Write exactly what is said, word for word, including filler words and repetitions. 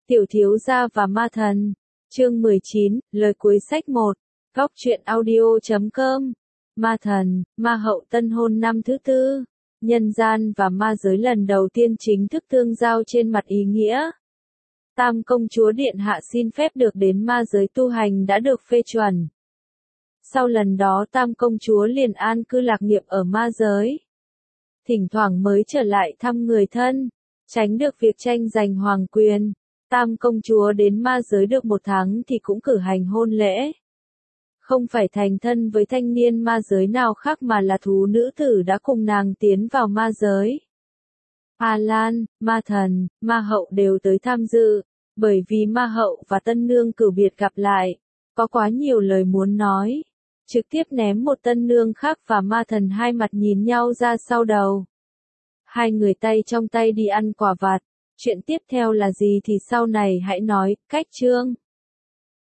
Tiểu thiếu gia và ma thần. Chương mười chín, lời cuối sách một. Góc truyện audio chấm com. Ma thần, ma hậu tân hôn năm thứ tư. Nhân gian và ma giới lần đầu tiên chính thức tương giao trên mặt ý nghĩa. Tam công chúa điện hạ xin phép được đến ma giới tu hành đã được phê chuẩn. Sau lần đó tam công chúa liền an cư lạc nghiệp ở ma giới. Thỉnh thoảng mới trở lại thăm người thân, tránh được việc tranh giành hoàng quyền. Tam công chúa đến ma giới được một tháng thì cũng cử hành hôn lễ. Không phải thành thân với thanh niên ma giới nào khác mà là thú nữ tử đã cùng nàng tiến vào ma giới. A Lan, ma thần, ma hậu đều tới tham dự, bởi vì ma hậu và tân nương cử biệt gặp lại, có quá nhiều lời muốn nói. Trực tiếp ném một tân nương khác và ma thần hai mặt nhìn nhau ra sau đầu. Hai người tay trong tay đi ăn quả vặt. Chuyện tiếp theo là gì thì sau này hãy nói, cách chương.